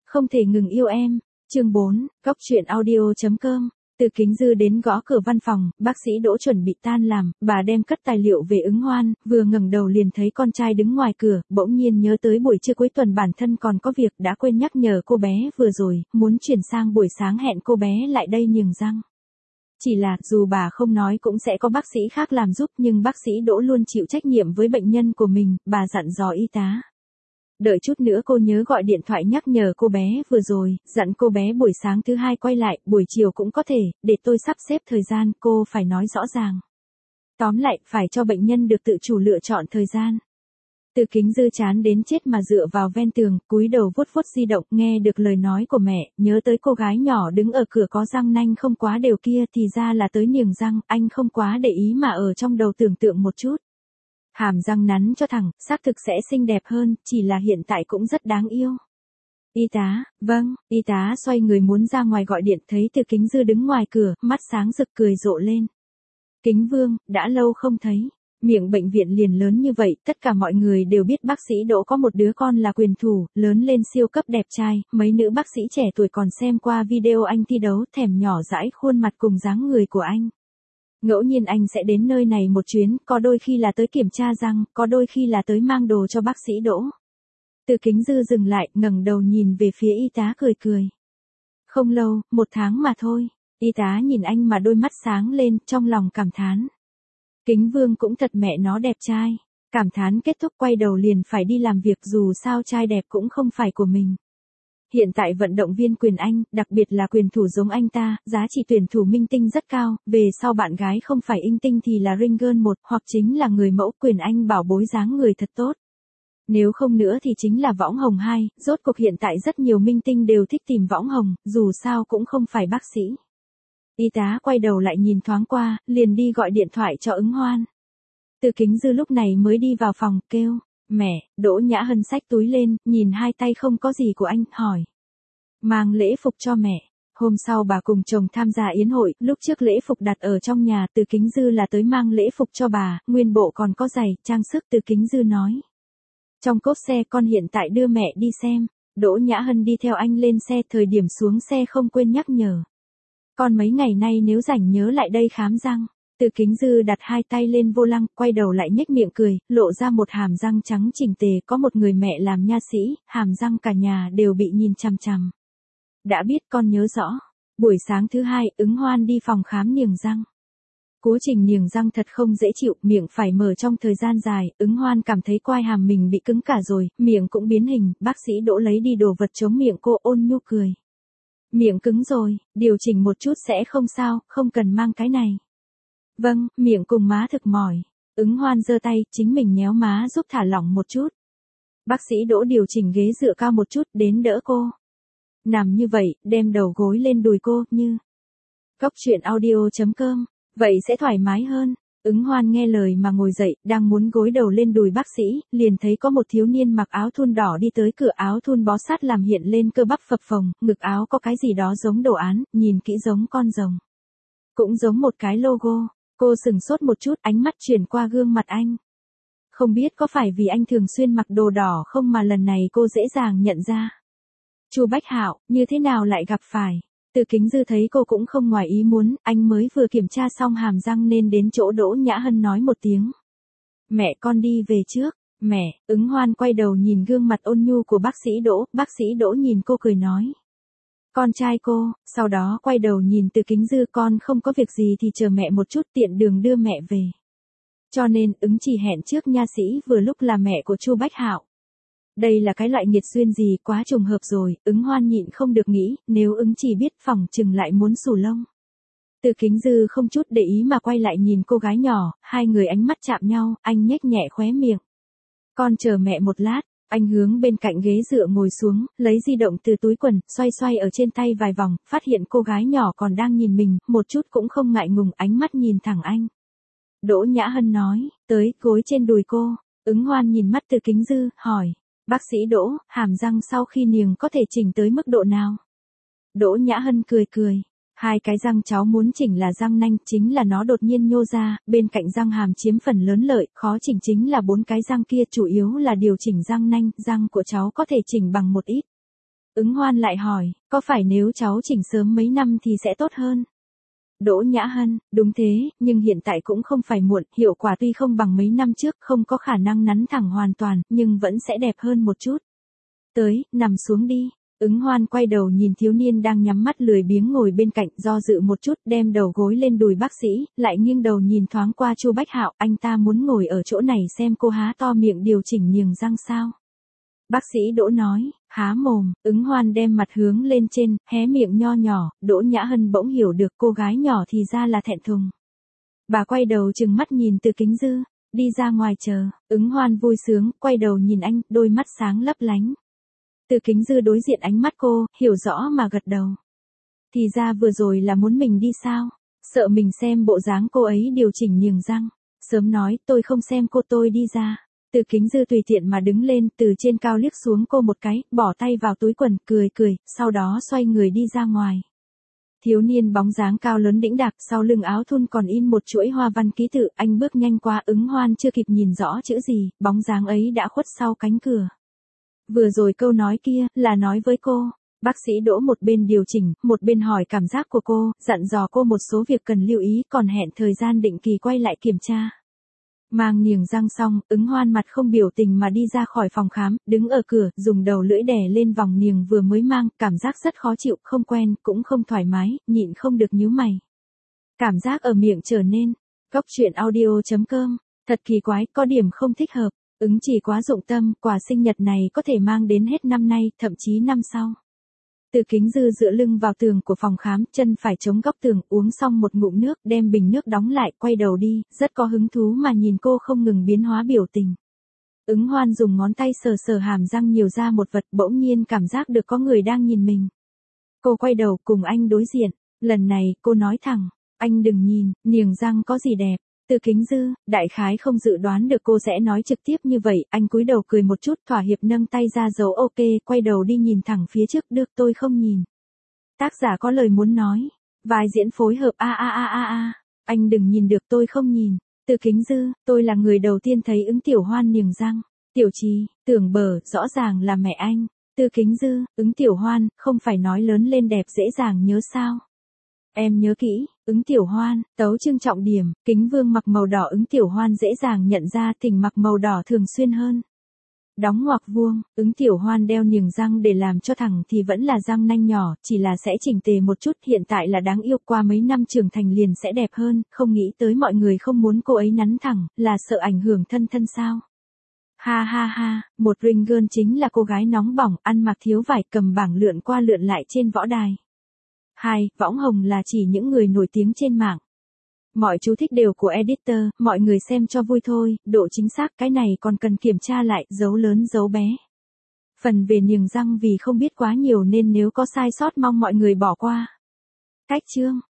Không thể ngừng yêu em. Chương 4, Góc truyện audio.com. Từ Kính Dư đến gõ cửa văn phòng, bác sĩ Đỗ chuẩn bị tan làm, bà đem cất tài liệu về ứng hoan, vừa ngẩng đầu liền thấy con trai đứng ngoài cửa, bỗng nhiên nhớ tới buổi trưa cuối tuần bản thân còn có việc đã quên nhắc nhở cô bé vừa rồi, muốn chuyển sang buổi sáng hẹn cô bé lại đây niềng răng. Chỉ là, dù bà không nói cũng sẽ có bác sĩ khác làm giúp nhưng bác sĩ Đỗ luôn chịu trách nhiệm với bệnh nhân của mình, bà dặn dò y tá. Đợi chút nữa cô nhớ gọi điện thoại nhắc nhở cô bé vừa rồi, dặn cô bé buổi sáng thứ hai quay lại, buổi chiều cũng có thể, để tôi sắp xếp thời gian, cô phải nói rõ ràng. Tóm lại, phải cho bệnh nhân được tự chủ lựa chọn thời gian. Từ Kính Dư chán đến chết mà dựa vào ven tường, cúi đầu vuốt vuốt di động, nghe được lời nói của mẹ, nhớ tới cô gái nhỏ đứng ở cửa có răng nanh không quá đều kia thì ra là tới niềng răng, anh không quá để ý mà ở trong đầu tưởng tượng một chút. Hàm răng nắn cho thẳng, xác thực sẽ xinh đẹp hơn, chỉ là hiện tại cũng rất đáng yêu. Y tá, vâng, y tá xoay người muốn ra ngoài gọi điện thấy Từ Kính Dư đứng ngoài cửa, mắt sáng rực cười rộ lên. Kính Vương, đã lâu không thấy. Miệng bệnh viện liền lớn như vậy, tất cả mọi người đều biết bác sĩ Đỗ có một đứa con là quyền thủ, lớn lên siêu cấp đẹp trai, mấy nữ bác sĩ trẻ tuổi còn xem qua video anh thi đấu, thèm nhỏ dãi khuôn mặt cùng dáng người của anh. Ngẫu nhiên anh sẽ đến nơi này một chuyến, có đôi khi là tới kiểm tra răng, có đôi khi là tới mang đồ cho bác sĩ Đỗ. Từ Kính Dư dừng lại, ngẩng đầu nhìn về phía y tá cười cười. Không lâu, 1 tháng mà thôi. Y tá nhìn anh mà đôi mắt sáng lên, trong lòng cảm thán. Kính Vương cũng thật mẹ nó đẹp trai. Cảm thán kết thúc quay đầu liền phải đi làm việc dù sao trai đẹp cũng không phải của mình. Hiện tại vận động viên quyền Anh, đặc biệt là quyền thủ giống anh ta, giá trị tuyển thủ minh tinh rất cao, về sau bạn gái không phải Inh Tinh thì là Ring Girl 1 hoặc chính là người mẫu quyền Anh bảo bối dáng người thật tốt. Nếu không nữa thì chính là võng hồng 2, rốt cuộc hiện tại rất nhiều minh tinh đều thích tìm võng hồng, dù sao cũng không phải bác sĩ. Y tá quay đầu lại nhìn thoáng qua, liền đi gọi điện thoại cho ứng hoan. Từ Kính Dư lúc này mới đi vào phòng, kêu. Mẹ, Đỗ Nhã Hân xách túi lên, nhìn hai tay không có gì của anh, hỏi. Mang lễ phục cho mẹ. Hôm sau bà cùng chồng tham gia yến hội, lúc trước lễ phục đặt ở trong nhà, Từ Kính Dư là tới mang lễ phục cho bà, nguyên bộ còn có giày, trang sức. Từ Kính Dư nói. Trong cốp xe con hiện tại đưa mẹ đi xem. Đỗ Nhã Hân đi theo anh lên xe, thời điểm xuống xe không quên nhắc nhở. Con mấy ngày nay nếu rảnh nhớ lại đây khám răng. Từ Kính Dư đặt hai tay lên vô lăng, quay đầu lại nhếch miệng cười, lộ ra một hàm răng trắng chỉnh tề, có một người mẹ làm nha sĩ, hàm răng cả nhà đều bị nhìn chằm chằm. Đã biết con nhớ rõ. Buổi sáng thứ hai, ứng hoan đi phòng khám niềng răng. Quá trình niềng răng thật không dễ chịu, miệng phải mở trong thời gian dài, ứng hoan cảm thấy quai hàm mình bị cứng cả rồi, miệng cũng biến hình, bác sĩ Đỗ lấy đi đồ vật chống miệng cô ôn nhu cười. Miệng cứng rồi, điều chỉnh một chút sẽ không sao, không cần mang cái này. Vâng, miệng cùng má thực mỏi. Ứng hoan giơ tay, chính mình nhéo má giúp thả lỏng một chút. Bác sĩ Đỗ điều chỉnh ghế dựa cao một chút đến đỡ cô. Nằm như vậy, đem đầu gối lên đùi cô, như. Góc truyện audio.com, vậy sẽ thoải mái hơn. Ứng hoan nghe lời mà ngồi dậy, đang muốn gối đầu lên đùi bác sĩ, liền thấy có một thiếu niên mặc áo thun đỏ đi tới cửa, áo thun bó sát làm hiện lên cơ bắp phập phồng, ngực áo có cái gì đó giống đồ án, nhìn kỹ giống con rồng. Cũng giống một cái logo. Cô sừng sốt một chút, ánh mắt chuyển qua gương mặt anh. Không biết có phải vì anh thường xuyên mặc đồ đỏ không mà lần này cô dễ dàng nhận ra. Chu Bách Hạo, như thế nào lại gặp phải? Từ Kính Dư thấy cô cũng không ngoài ý muốn, anh mới vừa kiểm tra xong hàm răng nên đến chỗ Đỗ Nhã Hân nói một tiếng. Mẹ con đi về trước. Mẹ, ứng hoan quay đầu nhìn gương mặt ôn nhu của bác sĩ Đỗ nhìn cô cười nói. Con trai cô, sau đó quay đầu nhìn Từ Kính Dư, con không có việc gì thì chờ mẹ một chút, tiện đường đưa mẹ về. Cho nên, ứng chỉ hẹn trước nha sĩ vừa lúc là mẹ của Chu Bách Hạo. Đây là cái loại nghiệt duyên gì, quá trùng hợp rồi, ứng hoan nhịn không được nghĩ, nếu ứng chỉ biết phỏng chừng lại muốn xù lông. Từ Kính Dư không chút để ý mà quay lại nhìn cô gái nhỏ, hai người ánh mắt chạm nhau, anh nhếch nhẹ khóe miệng. Con chờ mẹ một lát. Anh hướng bên cạnh ghế dựa ngồi xuống, lấy di động từ túi quần, xoay xoay ở trên tay vài vòng, phát hiện cô gái nhỏ còn đang nhìn mình, một chút cũng không ngại ngùng, ánh mắt nhìn thẳng anh. Đỗ Nhã Hân nói, tới, gối trên đùi cô. Ứng hoan nhìn mắt Từ Kính Dư, hỏi. Bác sĩ Đỗ, hàm răng sau khi niềng có thể chỉnh tới mức độ nào? Đỗ Nhã Hân cười cười. Hai cái răng cháu muốn chỉnh là răng nanh, chính là nó đột nhiên nhô ra, bên cạnh răng hàm chiếm phần lớn lợi, khó chỉnh chính là 4 cái răng kia, chủ yếu là điều chỉnh răng nanh, răng của cháu có thể chỉnh bằng một ít. Ứng Hoan lại hỏi, có phải nếu cháu chỉnh sớm mấy năm thì sẽ tốt hơn? Đỗ Nhã Hân, đúng thế, nhưng hiện tại cũng không phải muộn, hiệu quả tuy không bằng mấy năm trước, không có khả năng nắn thẳng hoàn toàn, nhưng vẫn sẽ đẹp hơn một chút. Tới, nằm xuống đi. Ứng Hoan quay đầu nhìn thiếu niên đang nhắm mắt lười biếng ngồi bên cạnh, do dự một chút, đem đầu gối lên đùi bác sĩ, lại nghiêng đầu nhìn thoáng qua Chu Bách Hạo, anh ta muốn ngồi ở chỗ này xem cô há to miệng điều chỉnh niềng răng sao. Bác sĩ Đỗ nói, há mồm. Ứng Hoan đem mặt hướng lên trên, hé miệng nho nhỏ. Đỗ Nhã Hân bỗng hiểu được cô gái nhỏ thì ra là thẹn thùng. Bà quay đầu trừng mắt nhìn Từ Kính Dư, đi ra ngoài chờ. Ứng Hoan vui sướng, quay đầu nhìn anh, đôi mắt sáng lấp lánh. Từ Kính Dư đối diện ánh mắt cô, hiểu rõ mà gật đầu. Thì ra vừa rồi là muốn mình đi sao? Sợ mình xem bộ dáng cô ấy điều chỉnh niềng răng. Sớm nói, tôi không xem cô, tôi đi ra. Từ Kính Dư tùy tiện mà đứng lên, từ trên cao liếc xuống cô một cái, bỏ tay vào túi quần, cười, sau đó xoay người đi ra ngoài. Thiếu niên bóng dáng cao lớn đĩnh đạc, sau lưng áo thun còn in một chuỗi hoa văn ký tự, anh bước nhanh qua. Ứng Hoan chưa kịp nhìn rõ chữ gì, bóng dáng ấy đã khuất sau cánh cửa. Vừa rồi câu nói kia, là nói với cô. Bác sĩ Đỗ một bên điều chỉnh, một bên hỏi cảm giác của cô, dặn dò cô một số việc cần lưu ý, còn hẹn thời gian định kỳ quay lại kiểm tra. Mang niềng răng xong, Ứng Hoan mặt không biểu tình mà đi ra khỏi phòng khám, đứng ở cửa, dùng đầu lưỡi đè lên vòng niềng vừa mới mang, cảm giác rất khó chịu, không quen, cũng không thoải mái, nhịn không được nhíu mày. Cảm giác ở miệng trở nên. Góc truyện audio.com, thật kỳ quái, có điểm không thích hợp. Ứng chỉ quá dụng tâm, quà sinh nhật này có thể mang đến hết năm nay, thậm chí năm sau. Từ Kính Dư dựa lưng vào tường của phòng khám, chân phải chống góc tường, uống xong một ngụm nước, đem bình nước đóng lại, quay đầu đi, rất có hứng thú mà nhìn cô không ngừng biến hóa biểu tình. Ứng Hoan dùng ngón tay sờ sờ hàm răng nhiều ra một vật, bỗng nhiên cảm giác được có người đang nhìn mình. Cô quay đầu cùng anh đối diện, lần này, cô nói thẳng, anh đừng nhìn, niềng răng có gì đẹp. Từ Kính Dư, đại khái không dự đoán được cô sẽ nói trực tiếp như vậy, anh cúi đầu cười một chút, thỏa hiệp nâng tay ra dấu ok, quay đầu đi nhìn thẳng phía trước, được tôi không nhìn. Tác giả có lời muốn nói, vai diễn phối hợp anh đừng nhìn được tôi không nhìn. Từ Kính Dư, tôi là người đầu tiên thấy Ứng Tiểu Hoan niềng răng. Tiểu Trì, Tưởng Bờ, rõ ràng là mẹ anh. Từ Kính Dư, Ứng Tiểu Hoan, không phải nói lớn lên đẹp dễ dàng nhớ sao? Em nhớ kỹ, Ứng Tiểu Hoan, tấu chương trọng điểm, kính vương mặc màu đỏ Ứng Tiểu Hoan dễ dàng nhận ra, Thỉnh mặc màu đỏ thường xuyên hơn. Đóng ngoặc vuông, Ứng Tiểu Hoan đeo niềng răng để làm cho thẳng thì vẫn là răng nanh nhỏ, chỉ là sẽ chỉnh tề một chút, hiện tại là đáng yêu, qua mấy năm trưởng thành liền sẽ đẹp hơn, không nghĩ tới mọi người không muốn cô ấy nắn thẳng, là sợ ảnh hưởng thân sao. Ha ha ha, một ring girl chính là cô gái nóng bỏng, ăn mặc thiếu vải, cầm bảng lượn qua lượn lại trên võ đài. 2. Võng hồng là chỉ những người nổi tiếng trên mạng. Mọi chú thích đều của editor, mọi người xem cho vui thôi, độ chính xác cái này còn cần kiểm tra lại, dấu lớn dấu bé. Phần về niềng răng vì không biết quá nhiều nên nếu có sai sót mong mọi người bỏ qua. Cách chương